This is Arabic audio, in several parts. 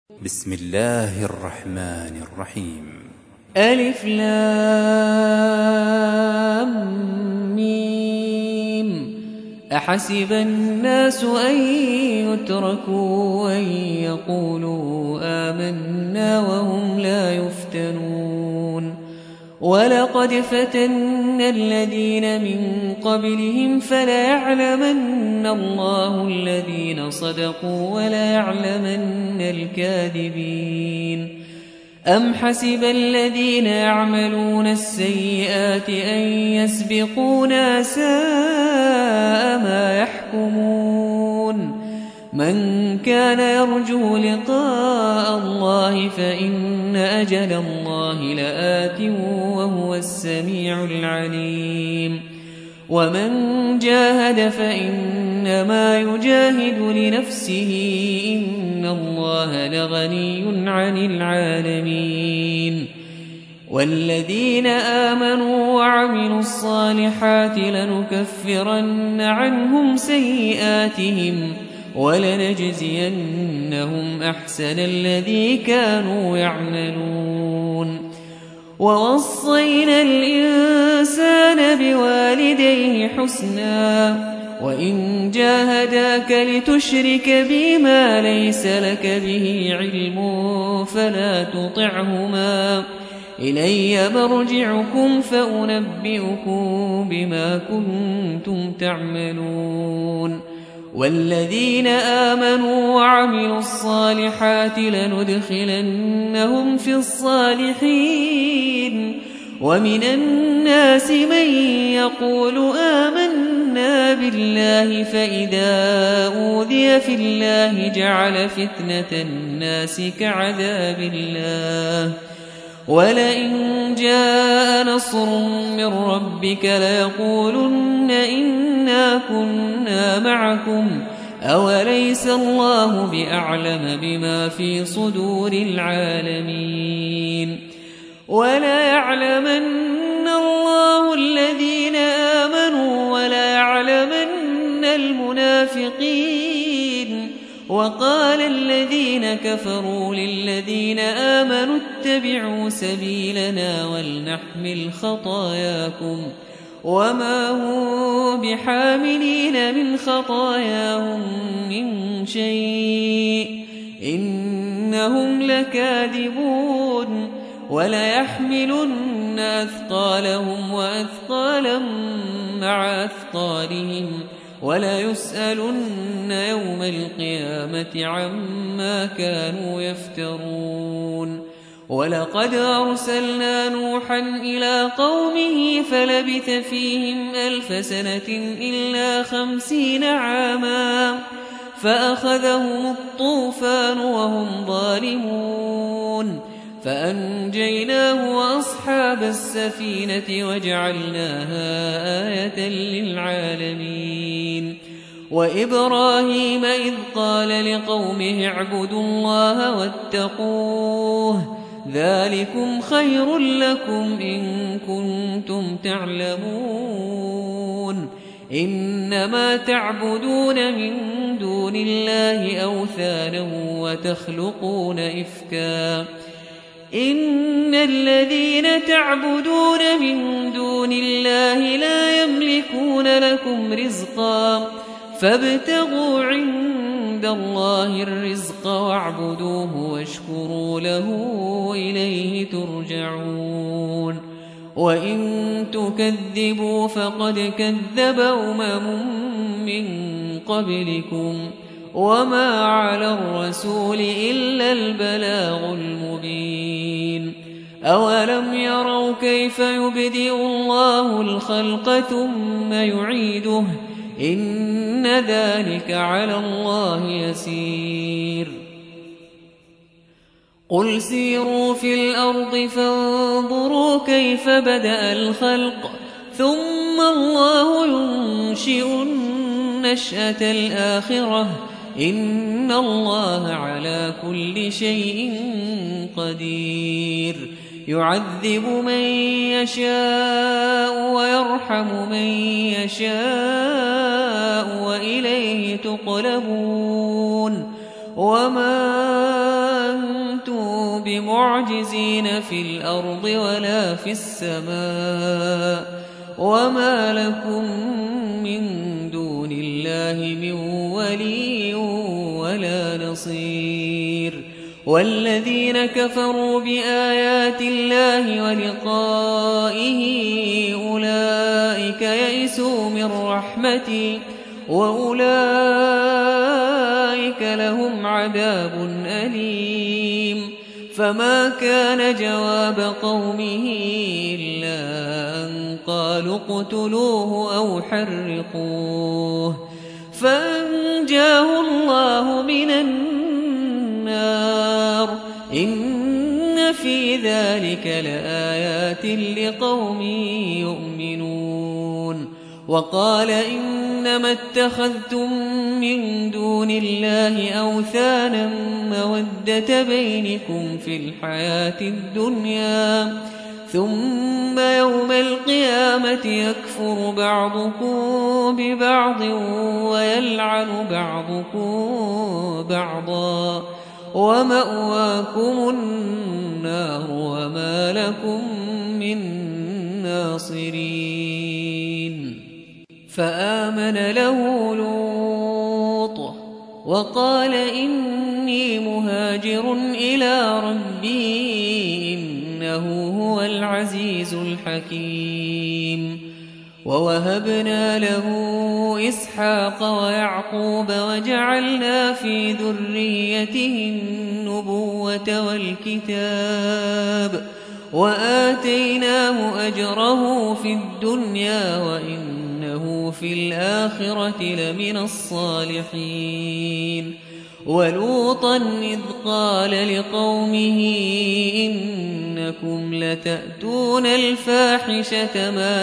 بسم الله الرحمن الرحيم. ألف لام ميم. أحسب الناس أن يتركوا أن يقولوا آمنا وهم لا يفتنون. ولقد فتنا الذين من قبلهم فليعلمن الله الذين صدقوا وليعلمن الكاذبين. أم حسب الذين يعملون السيئات أن يسبقونا ساء ما يحكمون. من كان يرجو لقاء الله فإن أجل الله لآت وهو السميع العليم. ومن جاهد فإنما يجاهد لنفسه إن الله لغني عن العالمين. والذين آمنوا وعملوا الصالحات لنكفرن عنهم سيئاتهم ولنجزينهم أحسن الذي كانوا يعملون. ووصينا الإنسان بوالديه حسنا وإن جاهداك لتشرك بي ما ليس لك به علم فلا تطعهما إلي مرجعكم فأنبئكم بما كنتم تعملون. والذين آمنوا وعملوا الصالحات لندخلنهم في الصالحين. ومن الناس من يقول آمنا بالله فإذا أوذي في الله جعل فتنة الناس كعذاب الله. ولئن جاء نصر من ربك ليقولن إنا كنا معكم أوليس الله بأعلم بما في صدور العالمين. وليعلمن الله الذين آمنوا وليعلمن المنافقين. وقال الذين كفروا للذين آمنوا اتبعوا سبيلنا ولنحمل خطاياكم وما هم بحاملين من خطاياهم من شيء إنهم لكاذبون. وليحملن أثقالهم وأثقالا مع أثقالهم وليسألن يوم القيامة عما كانوا يفترون. ولقد أرسلنا نوحا إلى قومه فلبث فيهم 1000 سنة إلا 50 عاما فأخذهم الطوفان وهم ظالمون فأنجيناه وأصحاب السفينة وجعلناها آية للعالمين. وإبراهيم إذ قال لقومه اعبدوا الله واتقوه ذلكم خير لكم إن كنتم تعلمون. إنما تعبدون من دون الله أوثانا وتخلقون إفكا إن الذين تعبدون من دون الله لا يملكون لكم رزقا فابتغوا عند الله الرزق واعبدوه واشكروا له إليه ترجعون. وإن تكذبوا فقد كذب من قبلكم وما على الرسول إلا البلاغ المبين. أولم يروا كيف يبدئ الله الخلق ثم يعيده إن ذلك على الله يسير. قل سيروا في الأرض فانظروا كيف بدأ الخلق ثم الله ينشئ النشأة الآخرة إن الله على كل شيء قدير. يعذب من يشاء ويرحم من يشاء وإليه تقلبون. وما بمعجزين في الأرض ولا في السماء وما لكم من دون الله من ولي ولا نصير والذين كفروا بآيات الله ولقائه أولئك يئسوا من رحمتي وأولئك لهم عذاب أليم فما كان جواب قومه إلا أن قالوا اقتلوه أو حرقوه فأنجاه الله من النار إن في ذلك لآيات لقوم يؤمنون وقال إنما اتخذتم من دون الله أوثانا مودة بينكم في الحياة الدنيا ثم يوم القيامة يكفر بعضكم ببعض ويلعن بعضكم بعضا ومأواكم النار وما لكم من ناصرين فآمن له لوط وقال إني مهاجر إلى ربي إنه هو العزيز الحكيم ووهبنا له إسحاق ويعقوب وجعلنا في ذريته النبوة والكتاب وآتيناه أجره في الدنيا وإنه في الآخرة لمن الصالحين ولوطا إذ قال لقومه إنكم لتأتون الفاحشة ما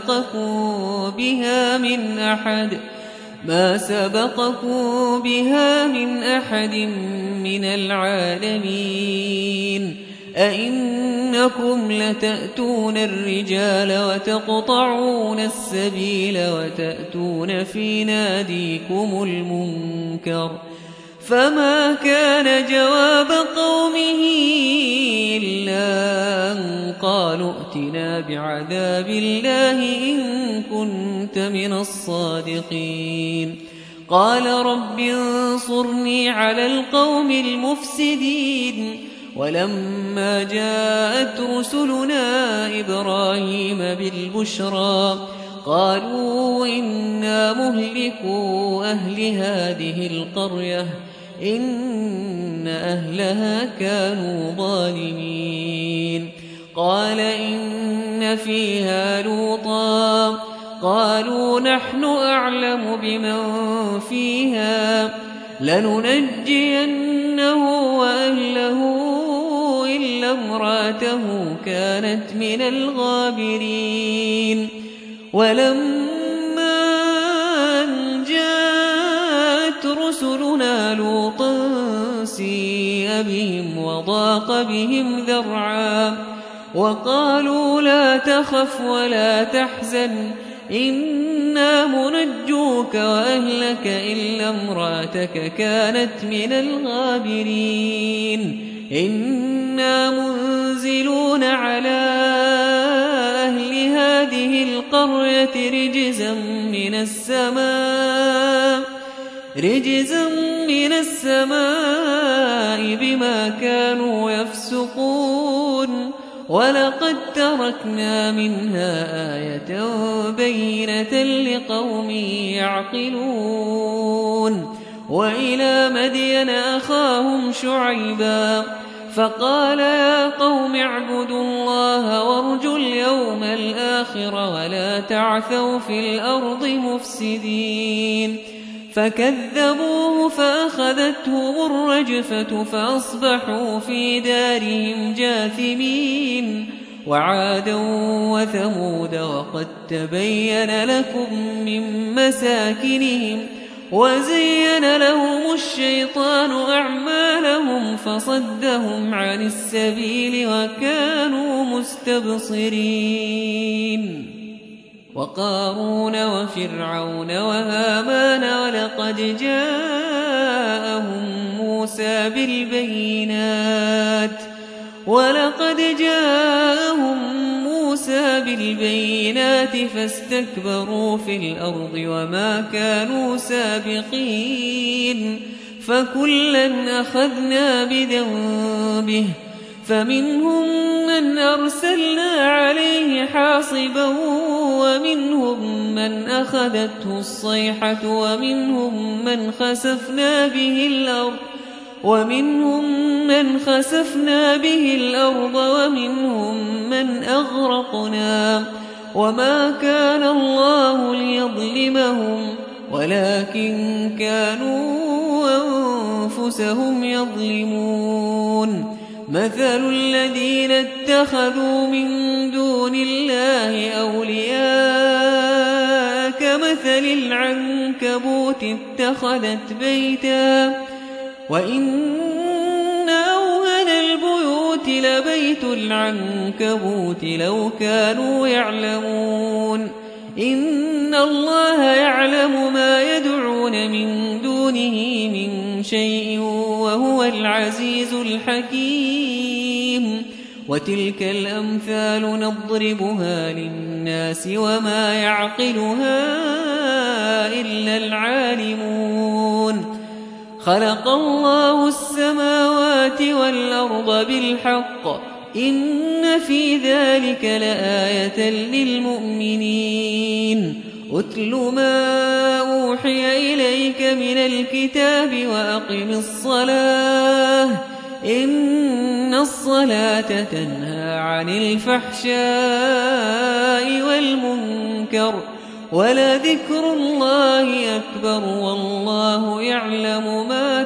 سبقكم بها من أحد من العالمين أئنكم لتأتون الرجال وتقطعون السبيل وتأتون في ناديكم المنكر فما كان جواب قومه إلا أن قالوا ائتنا بعذاب الله إن كنت من الصادقين قال رب انصرني على القوم المفسدين ولما جاءت رسلنا إبراهيم بالبشرى قالوا إنا مهلكو أهل هذه القرية إن أهلها كانوا ظالمين قال إن فيها لوطا قالوا نحن أعلم بمن فيها لننجينه وأهله إلا امرأته كانت من الغابرين ولما أن جاءت رسلنا لوطا سيء بهم وضاق بهم ذرعا وقالوا لا تخف ولا تحزن إنا منجوك وأهلك إلا امرأتك كانت من الغابرين إنا منزلون على أهل هذه القرية رجزا من السماء بما كانوا يفسقون ولقد تركنا منها آية بينة لقوم يعقلون وإلى مدين أخاهم شعيبا فقال يا قوم اعبدوا الله وارجوا اليوم الآخر ولا تعثوا في الأرض مفسدين فكذبوه فأخذتهم الرجفة فأصبحوا في دارهم جاثمين وعادا وثمود وقد تبين لكم من مساكنهم وزين لهم الشيطان أعمالهم فصدهم عن السبيل وكانوا مستبصرين وقارون وفرعون وهامان ولقد جاءهم موسى بالبينات ولقد جاءهم موسى بالبينات فاستكبروا في الأرض وما كانوا سابقين فكلا أخذنا بذنبه فمنهم من أرسلنا عليه حاصبا ومنهم من أخذته الصيحة ومنهم من خسفنا به الأرض ومنهم من أغرقنا وما كان الله ليظلمهم ولكن كانوا أنفسهم يظلمون مثل الذين اتخذوا من دون الله أولياء كمثل العنكبوت اتخذت بيتا وإن أوهن البيوت لبيت العنكبوت لو كانوا يعلمون إن الله يعلم ما يدعون من دونه من شيء وهو العزيز الحكيم وتلك الأمثال نضربها للناس وما يعقلها إلا العالمون خلق الله السماوات والأرض بالحق إن في ذلك لآية للمؤمنين أتل ما أوحي إليك من الكتاب وأقم الصلاة إن الصلاة تنهى عن الفحشاء والمنكر ولذكر الله أكبر والله يعلم ما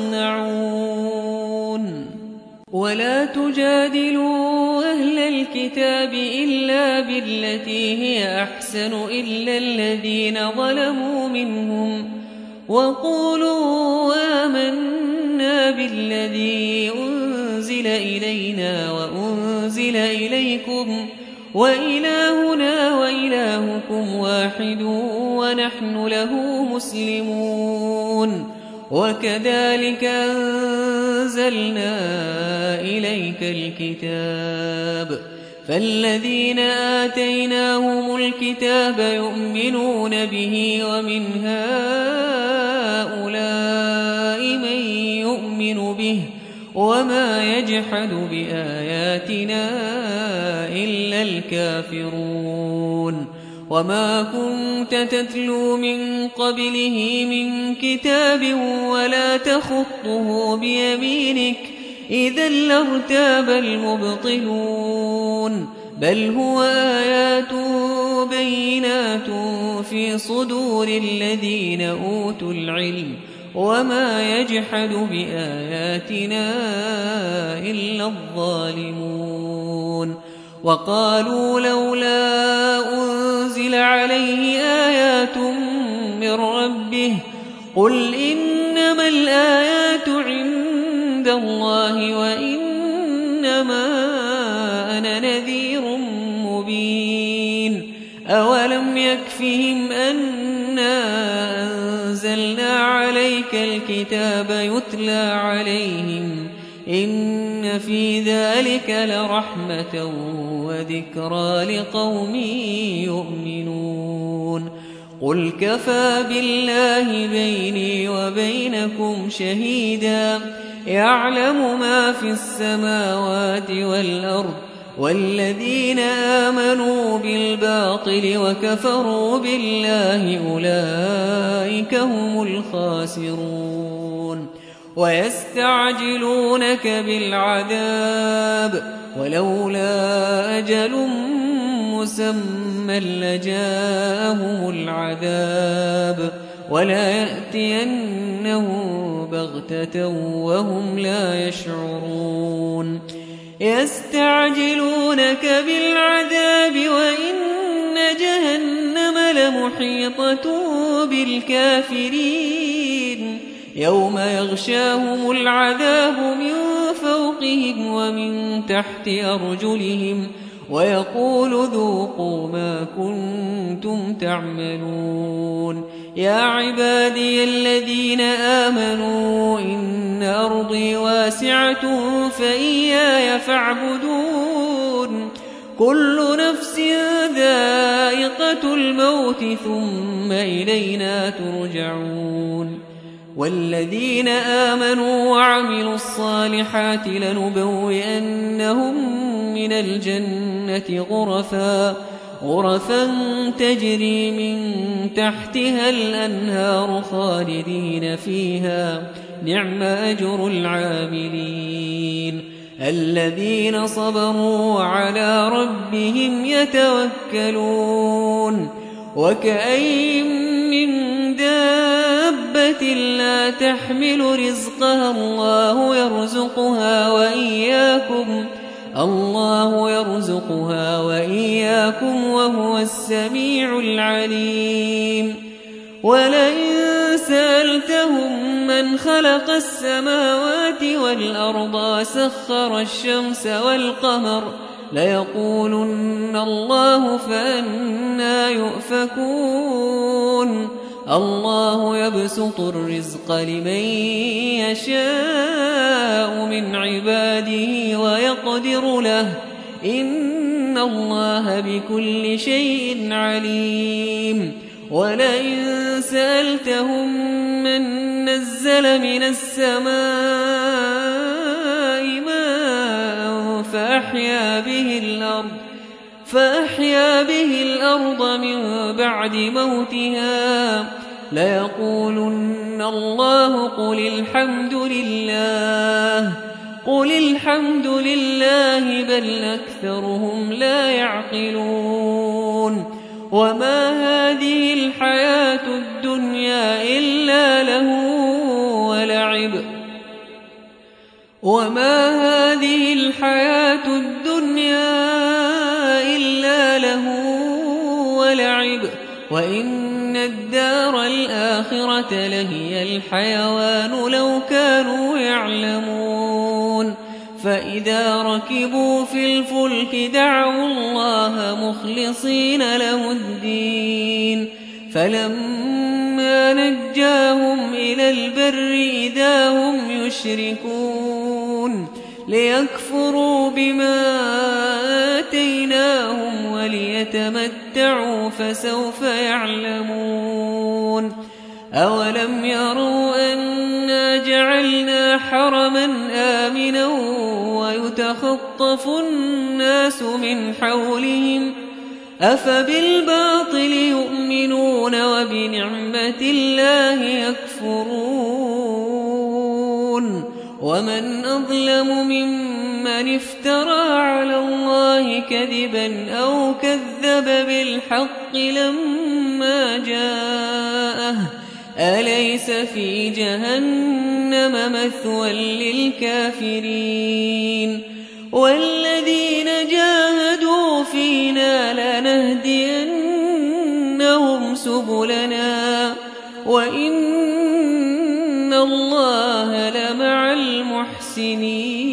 تصنعون ولا تجادلوا أهل الكتاب إلا بالتي هي أحسن إلا الذين ظلموا منهم وقولوا آمنا بالذي أنزل إلينا وأنزل إليكم وإلهنا وإلهكم واحد ونحن له مسلمون وكذلك أنزلنا إليك الكتاب فالذين آتيناهم الكتاب يؤمنون به ومن هؤلاء من يؤمن به وما يجحد بآياتنا إلا الكافرون وما كنت تتلو من قبله من كتاب ولا تخطه بيمينك إذا لارتاب المبطلون بل هو آيات بينات في صدور الذين أوتوا العلم وما يجحد بآياتنا إلا الظالمون وقالوا لولا أنزل عليه آيات من ربه قل إنما الآيات عند الله وإنما أنا نذير مبين أولم يكفهم أنا أنزلنا عليك الكتاب يتلى عليهم إن في ذلك لرحمة وذكرى لقوم يؤمنون قل كفى بالله بيني وبينكم شهيدا يعلم ما في السماوات والأرض والذين آمنوا بالباطل وكفروا بالله أولئك هم الخاسرون ويستعجلونك بالعذاب ولولا أجل مسمى لجاءهم العذاب ولا يأتينهم بغتة وهم لا يشعرون يستعجلونك بالعذاب وإن جهنم لمحيطة بالكافرين يوم يغشاهم العذاب من فوقهم ومن تحت أرجلهم ويقول ذوقوا ما كنتم تعملون يا عبادي الذين آمنوا إن أرضي واسعة فإياي فاعبدون كل نفس ذائقة الموت ثم إلينا ترجعون والذين آمنوا وعملوا الصالحات لنبوئنهم من الجنة غرفا تجري من تحتها الأنهار خالدين فيها نعم أجر العاملين الذين صبروا وعلى ربهم يتوكلون وكأين من دابة لا تحمل رزقها الله يرزقها وإياكم وهو السميع العليم ولئن سألتهم من خلق السماوات والأرض وسخر الشمس والقمر ليقولن الله فأنى يؤفكون الله يبسط الرزق لمن يشاء من عباده ويقدر له إن الله بكل شيء عليم ولئن سألتهم من نزل من السماء ماء فأحيا به الأرض من بعد موتها ليقولن الله قل الحمد لله بل أكثرهم لا يعقلون وما هذه الحياة الدنيا إلا له ولعب وإن الدار الآخرة لهي الحيوان لو كانوا يعلمون فإذا ركبوا في الفلك دعوا الله مخلصين له الدين فلما نجاهم إلى البر إذا هم يشركون ليكفروا بما آتيناهم وليتمتعوا فسوف يعلمون أولم يروا أنا جعلنا حرما آمنا ويتخطف الناس من حولهم أفبالباطل يؤمنون وبنعمة الله يكفرون ومن أظلم ممن افترى على الله كذبا أو كذب بالحق لما جاءه أليس في جهنم مثوى للكافرين والذين جاهدوا فينا لنهدينهم سبلنا وإن الله لمع المحسنين